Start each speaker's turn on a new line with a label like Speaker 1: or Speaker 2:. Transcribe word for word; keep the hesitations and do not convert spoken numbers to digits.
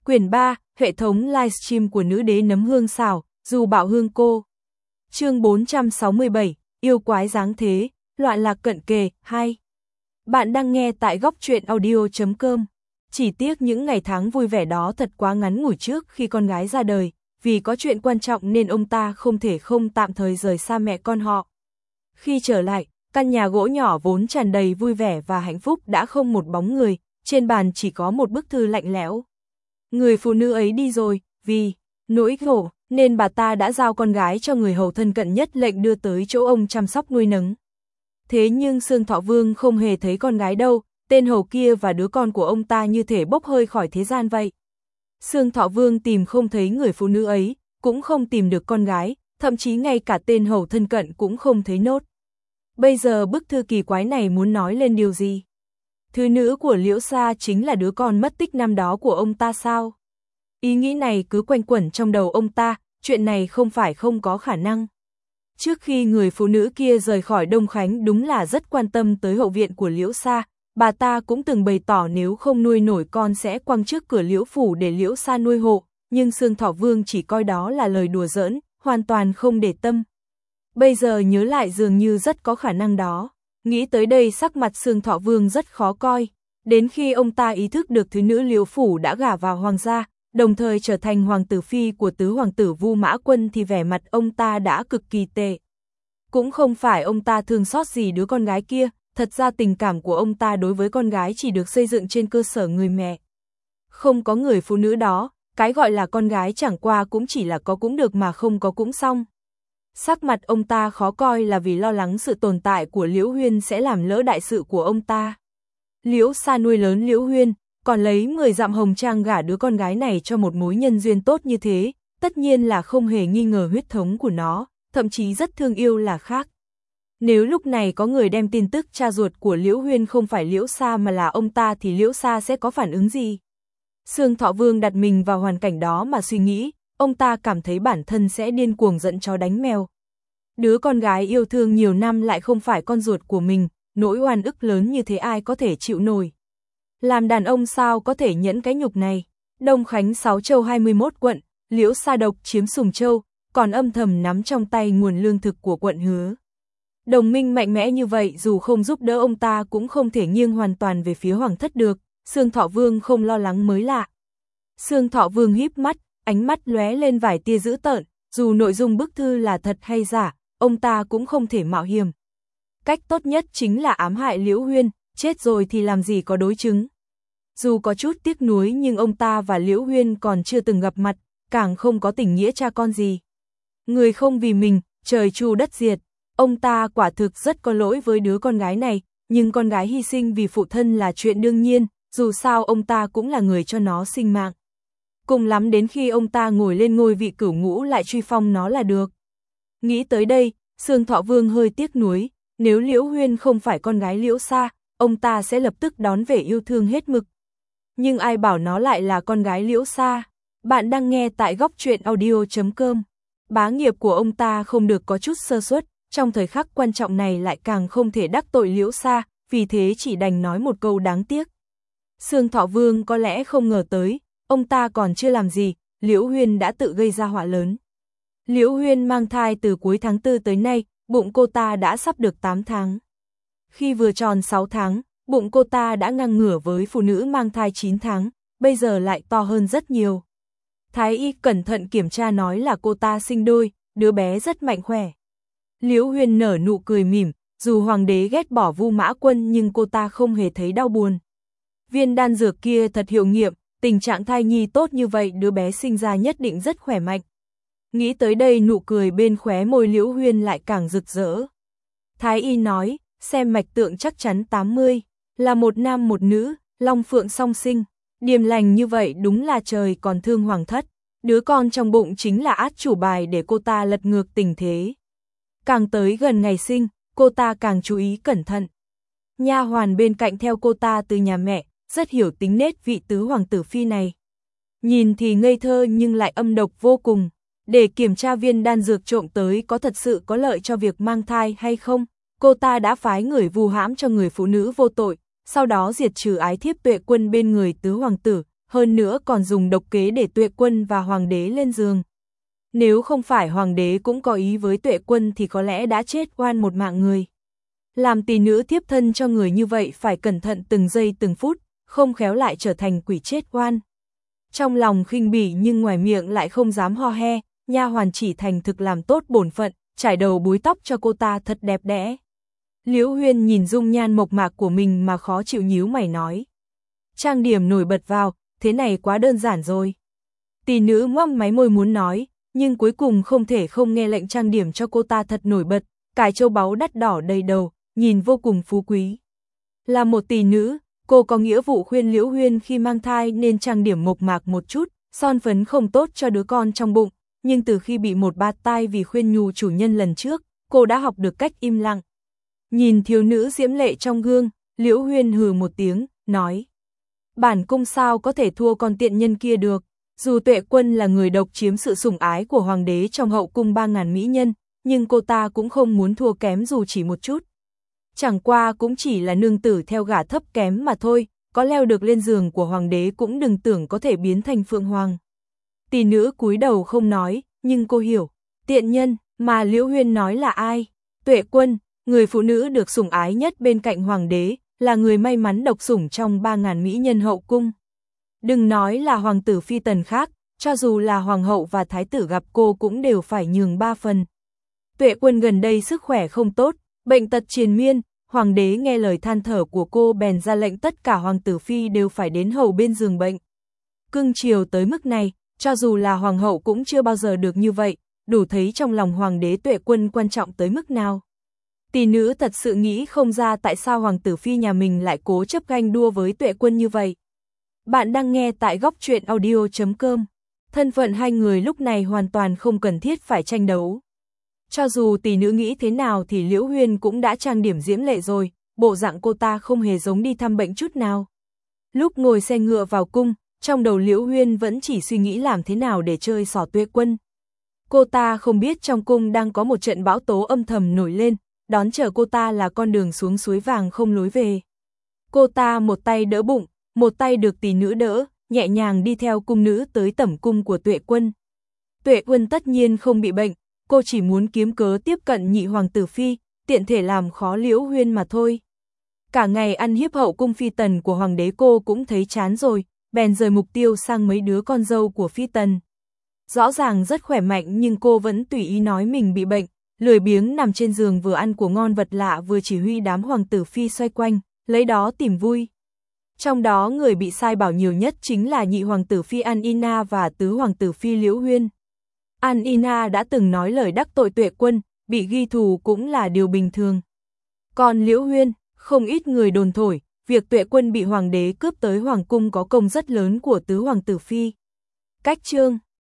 Speaker 1: Quyển ba, hệ thống livestream của nữ đế nấm hương xào, dù bảo hương cô. Chương bốn trăm sáu mươi bảy, yêu quái dáng thế, loạn lạc cận kề, hai. Bạn đang nghe tại góc truyện audio chấm com. Chỉ tiếc những ngày tháng vui vẻ đó thật quá ngắn ngủi trước khi con gái ra đời, vì có chuyện quan trọng nên ông ta không thể không tạm thời rời xa mẹ con họ. Khi trở lại, căn nhà gỗ nhỏ vốn tràn đầy vui vẻ và hạnh phúc đã không một bóng người, trên bàn chỉ có một bức thư lạnh lẽo. Người phụ nữ ấy đi rồi, vì nỗi khổ nên bà ta đã giao con gái cho người hầu thân cận nhất lệnh đưa tới chỗ ông chăm sóc nuôi nấng. Thế nhưng Sương Thọ Vương không hề thấy con gái đâu, tên hầu kia và đứa con của ông ta như thể bốc hơi khỏi thế gian vậy. Sương Thọ Vương tìm không thấy người phụ nữ ấy, cũng không tìm được con gái, thậm chí ngay cả tên hầu thân cận cũng không thấy nốt. Bây giờ bức thư kỳ quái này muốn nói lên điều gì? Thứ nữ của Liễu Sa chính là đứa con mất tích năm đó của ông ta sao? Ý nghĩ này cứ quanh quẩn trong đầu ông ta, chuyện này không phải không có khả năng. Trước khi người phụ nữ kia rời khỏi Đông Khánh đúng là rất quan tâm tới hậu viện của Liễu Sa, bà ta cũng từng bày tỏ nếu không nuôi nổi con sẽ quăng trước cửa Liễu phủ để Liễu Sa nuôi hộ, nhưng Sương Thọ Vương chỉ coi đó là lời đùa giỡn, hoàn toàn không để tâm. Bây giờ nhớ lại dường như rất có khả năng đó. Nghĩ tới đây sắc mặt Sương Thọ Vương rất khó coi, đến khi ông ta ý thức được thứ nữ Liễu phủ đã gả vào hoàng gia, đồng thời trở thành hoàng tử phi của tứ hoàng tử Vu Mã Quân thì vẻ mặt ông ta đã cực kỳ tệ. Cũng không phải ông ta thương xót gì đứa con gái kia, thật ra tình cảm của ông ta đối với con gái chỉ được xây dựng trên cơ sở người mẹ. Không có người phụ nữ đó, cái gọi là con gái chẳng qua cũng chỉ là có cũng được mà không có cũng xong. Sắc mặt ông ta khó coi là vì lo lắng sự tồn tại của Liễu Huyên sẽ làm lỡ đại sự của ông ta. Liễu Sa nuôi lớn Liễu Huyên, còn lấy mười dặm hồng trang gả đứa con gái này cho một mối nhân duyên tốt như thế, tất nhiên là không hề nghi ngờ huyết thống của nó, thậm chí rất thương yêu là khác. Nếu lúc này có người đem tin tức cha ruột của Liễu Huyên không phải Liễu Sa mà là ông ta thì Liễu Sa sẽ có phản ứng gì? Sương Thọ Vương đặt mình vào hoàn cảnh đó mà suy nghĩ, ông ta cảm thấy bản thân sẽ điên cuồng giận chó đánh mèo. Đứa con gái yêu thương nhiều năm lại không phải con ruột của mình, nỗi oan ức lớn như thế ai có thể chịu nổi. Làm đàn ông sao có thể nhẫn cái nhục này? Đông Khánh sáu châu hai mươi mốt quận, Liễu Sa độc chiếm Sùng Châu, còn âm thầm nắm trong tay nguồn lương thực của quận Hứa. Đồng minh mạnh mẽ như vậy dù không giúp đỡ ông ta cũng không thể nghiêng hoàn toàn về phía hoàng thất được, Sương Thọ Vương không lo lắng mới lạ. Sương Thọ Vương híp mắt, ánh mắt lóe lên vài tia dữ tợn, dù nội dung bức thư là thật hay giả, ông ta cũng không thể mạo hiểm. Cách tốt nhất chính là ám hại Liễu Huyên, chết rồi thì làm gì có đối chứng. Dù có chút tiếc nuối nhưng ông ta và Liễu Huyên còn chưa từng gặp mặt, càng không có tình nghĩa cha con gì. Người không vì mình, trời tru đất diệt. Ông ta quả thực rất có lỗi với đứa con gái này, nhưng con gái hy sinh vì phụ thân là chuyện đương nhiên, dù sao ông ta cũng là người cho nó sinh mạng. Cùng lắm đến khi ông ta ngồi lên ngôi vị cửu ngũ lại truy phong nó là được. Nghĩ tới đây, Sương Thọ Vương hơi tiếc nuối, nếu Liễu Huyên không phải con gái Liễu Sa, ông ta sẽ lập tức đón về yêu thương hết mực. Nhưng ai bảo nó lại là con gái Liễu Sa? Bạn đang nghe tại góc truyện audio chấm com. Bá nghiệp của ông ta không được có chút sơ suất, trong thời khắc quan trọng này lại càng không thể đắc tội Liễu Sa, vì thế chỉ đành nói một câu đáng tiếc. Sương Thọ Vương có lẽ không ngờ tới, ông ta còn chưa làm gì, Liễu Huyên đã tự gây ra họa lớn. Liễu Huyên mang thai từ cuối tháng tư tới nay, bụng cô ta đã sắp được tám tháng. Khi vừa tròn sáu tháng, bụng cô ta đã ngang ngửa với phụ nữ mang thai chín tháng, bây giờ lại to hơn rất nhiều. Thái y cẩn thận kiểm tra nói là cô ta sinh đôi, đứa bé rất mạnh khỏe. Liễu Huyên nở nụ cười mỉm, dù hoàng đế ghét bỏ Vu Mã Quân nhưng cô ta không hề thấy đau buồn. Viên đan dược kia thật hiệu nghiệm, tình trạng thai nhi tốt như vậy đứa bé sinh ra nhất định rất khỏe mạnh. Nghĩ tới đây nụ cười bên khóe môi Liễu Huyên lại càng rực rỡ. Thái y nói, xem mạch tượng chắc chắn tám mươi, là một nam một nữ, long phượng song sinh. Điềm lành như vậy đúng là trời còn thương hoàng thất, đứa con trong bụng chính là át chủ bài để cô ta lật ngược tình thế. Càng tới gần ngày sinh, cô ta càng chú ý cẩn thận. Nha hoàn bên cạnh theo cô ta từ nhà mẹ, rất hiểu tính nết vị tứ hoàng tử phi này. Nhìn thì ngây thơ nhưng lại âm độc vô cùng. Để kiểm tra viên đan dược trộm tới có thật sự có lợi cho việc mang thai hay không, cô ta đã phái người vu hãm cho người phụ nữ vô tội, sau đó diệt trừ ái thiếp Tuệ Quân bên người tứ hoàng tử, hơn nữa còn dùng độc kế để Tuệ Quân và hoàng đế lên giường. Nếu không phải hoàng đế cũng có ý với Tuệ Quân thì có lẽ đã chết oan một mạng người. Làm tỷ nữ tiếp thân cho người như vậy phải cẩn thận từng giây từng phút, không khéo lại trở thành quỷ chết oan. Trong lòng khinh bỉ nhưng ngoài miệng lại không dám ho he, nha hoàn chỉ thành thực làm tốt bổn phận, trải đầu búi tóc cho cô ta thật đẹp đẽ. Liễu Huyên nhìn dung nhan mộc mạc của mình mà khó chịu nhíu mày nói. Trang điểm nổi bật vào, thế này quá đơn giản rồi. Tỷ nữ mấp máy môi muốn nói, nhưng cuối cùng không thể không nghe lệnh trang điểm cho cô ta thật nổi bật, cài châu báu đắt đỏ đầy đầu, nhìn vô cùng phú quý. Là một tỷ nữ, cô có nghĩa vụ khuyên Liễu Huyên khi mang thai nên trang điểm mộc mạc một chút, son phấn không tốt cho đứa con trong bụng, nhưng từ khi bị một bạt tai vì khuyên nhủ chủ nhân lần trước, cô đã học được cách im lặng. Nhìn thiếu nữ diễm lệ trong gương, Liễu Huyên hừ một tiếng, nói. Bản cung sao có thể thua con tiện nhân kia được, dù Tuệ Quân là người độc chiếm sự sủng ái của hoàng đế trong hậu cung ba ngàn mỹ nhân, nhưng cô ta cũng không muốn thua kém dù chỉ một chút. Chẳng qua cũng chỉ là nương tử theo gả thấp kém mà thôi, có leo được lên giường của hoàng đế cũng đừng tưởng có thể biến thành phượng hoàng. Tỷ nữ cúi đầu không nói, nhưng cô hiểu, tiện nhân mà Liễu Huyên nói là ai? Tuệ Quân, người phụ nữ được sủng ái nhất bên cạnh hoàng đế, là người may mắn độc sủng trong ba ngàn mỹ nhân hậu cung. Đừng nói là hoàng tử phi tần khác, cho dù là hoàng hậu và thái tử gặp cô cũng đều phải nhường ba phần. Tuệ Quân gần đây sức khỏe không tốt, bệnh tật triền miên, hoàng đế nghe lời than thở của cô bèn ra lệnh tất cả hoàng tử phi đều phải đến hầu bên giường bệnh. Cưng chiều tới mức này, cho dù là hoàng hậu cũng chưa bao giờ được như vậy, đủ thấy trong lòng hoàng đế Tuệ Quân quan trọng tới mức nào. Tỷ nữ thật sự nghĩ không ra tại sao hoàng tử phi nhà mình lại cố chấp ganh đua với Tuệ Quân như vậy. Bạn đang nghe tại góc truyện audio chấm com. Thân phận hai người lúc này hoàn toàn không cần thiết phải tranh đấu. Cho dù tỷ nữ nghĩ thế nào thì Liễu Huyên cũng đã trang điểm diễm lệ rồi, bộ dạng cô ta không hề giống đi thăm bệnh chút nào. Lúc ngồi xe ngựa vào cung, trong đầu Liễu Huyên vẫn chỉ suy nghĩ làm thế nào để chơi xỏ Tuệ Quân. Cô ta không biết trong cung đang có một trận bão tố âm thầm nổi lên, đón chờ cô ta là con đường xuống suối vàng không lối về. Cô ta một tay đỡ bụng, một tay được tỷ nữ đỡ, nhẹ nhàng đi theo cung nữ tới tẩm cung của Tuệ Quân. Tuệ Quân tất nhiên không bị bệnh, cô chỉ muốn kiếm cớ tiếp cận nhị hoàng tử phi, tiện thể làm khó Liễu Huyên mà thôi. Cả ngày ăn hiếp hậu cung phi tần của hoàng đế cô cũng thấy chán rồi, bèn rời mục tiêu sang mấy đứa con dâu của phi tần. Rõ ràng rất khỏe mạnh nhưng cô vẫn tùy ý nói mình bị bệnh, lười biếng nằm trên giường vừa ăn của ngon vật lạ vừa chỉ huy đám hoàng tử phi xoay quanh, lấy đó tìm vui. Trong đó người bị sai bảo nhiều nhất chính là nhị hoàng tử phi An Ina và tứ hoàng tử phi Liễu Huyên. An Ina đã từng nói lời đắc tội Tuệ Quân, bị ghi thù cũng là điều bình thường. Còn Liễu Huyên, không ít người đồn thổi, việc Tuệ Quân bị hoàng đế cướp tới hoàng cung có công rất lớn của tứ hoàng tử phi. Cách chương